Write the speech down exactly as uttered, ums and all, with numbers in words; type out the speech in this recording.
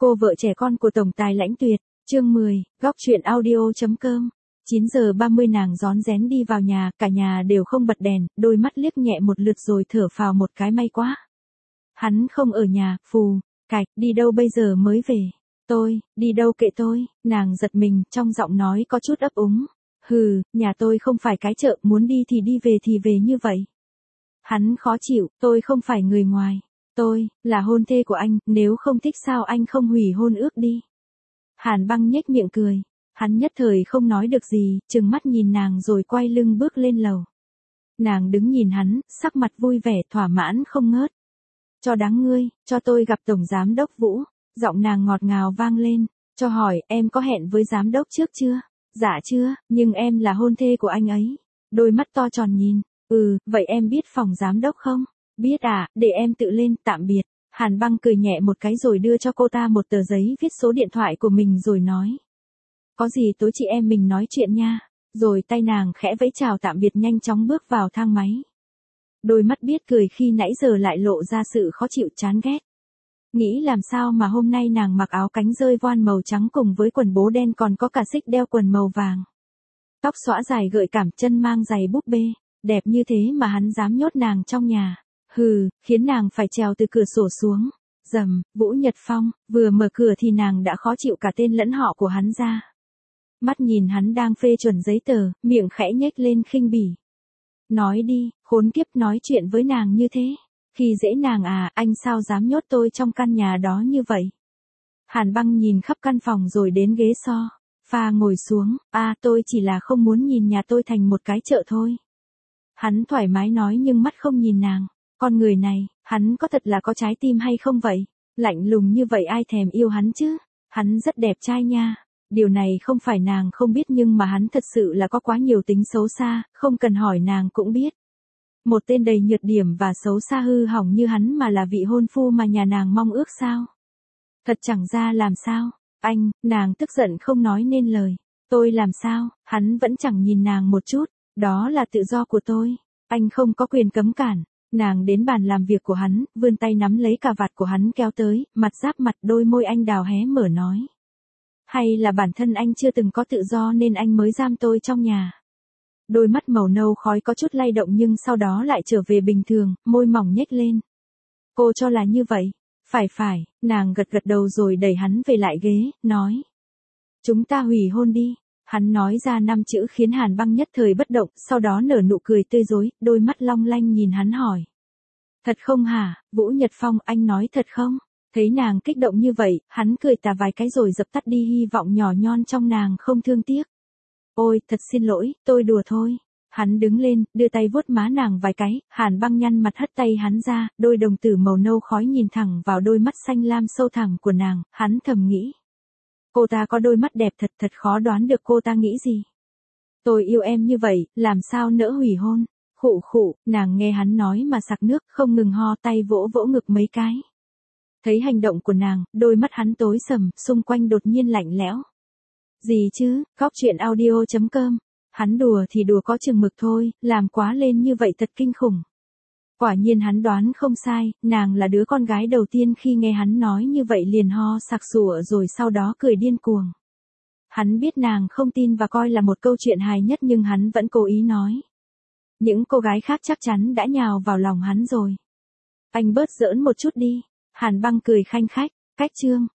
Cô vợ trẻ con của tổng tài Lãnh Tuyệt, chương mười, góc truyện audio.com. chín giờ ba mươi nàng rón rén đi vào nhà, cả nhà đều không bật đèn, đôi mắt liếc nhẹ một lượt rồi thở phào một cái may quá. Hắn không ở nhà, phù, cạch, đi đâu bây giờ mới về? Tôi, đi đâu kệ tôi, nàng giật mình, trong giọng nói có chút ấp úng. Hừ, nhà tôi không phải cái chợ, muốn đi thì đi về thì về như vậy. Hắn khó chịu, tôi không phải người ngoài. Tôi, là hôn thê của anh, nếu không thích sao anh không hủy hôn ước đi. Hàn Băng nhếch miệng cười. Hắn nhất thời không nói được gì, trừng mắt nhìn nàng rồi quay lưng bước lên lầu. Nàng đứng nhìn hắn, sắc mặt vui vẻ thỏa mãn không ngớt. Cho đáng ngươi, cho tôi gặp Tổng Giám Đốc Vũ. Giọng nàng ngọt ngào vang lên. Cho hỏi, em có hẹn với Giám Đốc trước chưa? Dạ chưa, nhưng em là hôn thê của anh ấy. Đôi mắt to tròn nhìn. Ừ, vậy em biết phòng Giám Đốc không? Biết à, để em tự lên, tạm biệt. Hàn Băng cười nhẹ một cái rồi đưa cho cô ta một tờ giấy viết số điện thoại của mình rồi nói. Có gì tối chị em mình nói chuyện nha. Rồi tay nàng khẽ vẫy chào tạm biệt nhanh chóng bước vào thang máy. Đôi mắt biết cười khi nãy giờ lại lộ ra sự khó chịu chán ghét. Nghĩ làm sao mà hôm nay nàng mặc áo cánh rơi voan màu trắng cùng với quần bố đen còn có cả xích đeo quần màu vàng. Tóc xõa dài gợi cảm, chân mang giày búp bê. Đẹp như thế mà hắn dám nhốt nàng trong nhà. Hừ, khiến nàng phải trèo từ cửa sổ xuống. Rầm, Vũ Nhật Phong, vừa mở cửa thì nàng đã khó chịu cả tên lẫn họ của hắn ra. Mắt nhìn hắn đang phê chuẩn giấy tờ, miệng khẽ nhếch lên khinh bỉ. Nói đi, khốn kiếp, nói chuyện với nàng như thế. Khi dễ nàng à, anh sao dám nhốt tôi trong căn nhà đó như vậy? Hàn Băng nhìn khắp căn phòng rồi đến ghế so. Pha ngồi xuống, à tôi chỉ là không muốn nhìn nhà tôi thành một cái chợ thôi. Hắn thoải mái nói nhưng mắt không nhìn nàng. Con người này, hắn có thật là có trái tim hay không vậy? Lạnh lùng như vậy ai thèm yêu hắn chứ? Hắn rất đẹp trai nha. Điều này không phải nàng không biết nhưng mà hắn thật sự là có quá nhiều tính xấu xa, không cần hỏi nàng cũng biết. Một tên đầy nhược điểm và xấu xa hư hỏng như hắn mà là vị hôn phu mà nhà nàng mong ước sao? Thật chẳng ra làm sao? Anh, nàng tức giận không nói nên lời. Tôi làm sao? Hắn vẫn chẳng nhìn nàng một chút. Đó là tự do của tôi. Anh không có quyền cấm cản. Nàng đến bàn làm việc của hắn, vươn tay nắm lấy cà vạt của hắn kéo tới, mặt giáp mặt, đôi môi anh đào hé mở nói. Hay là bản thân anh chưa từng có tự do nên anh mới giam tôi trong nhà. Đôi mắt màu nâu khói có chút lay động nhưng sau đó lại trở về bình thường, môi mỏng nhếch lên. Cô cho là như vậy. Phải phải, nàng gật gật đầu rồi đẩy hắn về lại ghế, nói. Chúng ta hủy hôn đi. Hắn nói ra năm chữ khiến Hàn Băng nhất thời bất động, sau đó nở nụ cười tươi rói, đôi mắt long lanh nhìn hắn hỏi. Thật không hả, Vũ Nhật Phong, anh nói thật không? Thấy nàng kích động như vậy, hắn cười tà vài cái rồi dập tắt đi hy vọng nhỏ nhon trong nàng không thương tiếc. Ôi, thật xin lỗi, tôi đùa thôi. Hắn đứng lên, đưa tay vuốt má nàng vài cái, Hàn Băng nhăn mặt hất tay hắn ra, đôi đồng tử màu nâu khói nhìn thẳng vào đôi mắt xanh lam sâu thẳm của nàng, hắn thầm nghĩ. Cô ta có đôi mắt đẹp thật thật khó đoán được cô ta nghĩ gì. Tôi yêu em như vậy, làm sao nỡ hủy hôn. Khụ khụ, nàng nghe hắn nói mà sặc nước, không ngừng ho tay vỗ vỗ ngực mấy cái. Thấy hành động của nàng, đôi mắt hắn tối sầm, xung quanh đột nhiên lạnh lẽo. Gì chứ, góc truyện audio.com. Hắn đùa thì đùa có chừng mực thôi, làm quá lên như vậy thật kinh khủng. Quả nhiên hắn đoán không sai, nàng là đứa con gái đầu tiên khi nghe hắn nói như vậy liền ho sặc sụa rồi sau đó cười điên cuồng. Hắn biết nàng không tin và coi là một câu chuyện hài nhất nhưng hắn vẫn cố ý nói. Những cô gái khác chắc chắn đã nhào vào lòng hắn rồi. Anh bớt giỡn một chút đi. Hàn Băng cười khanh khách, cách chương.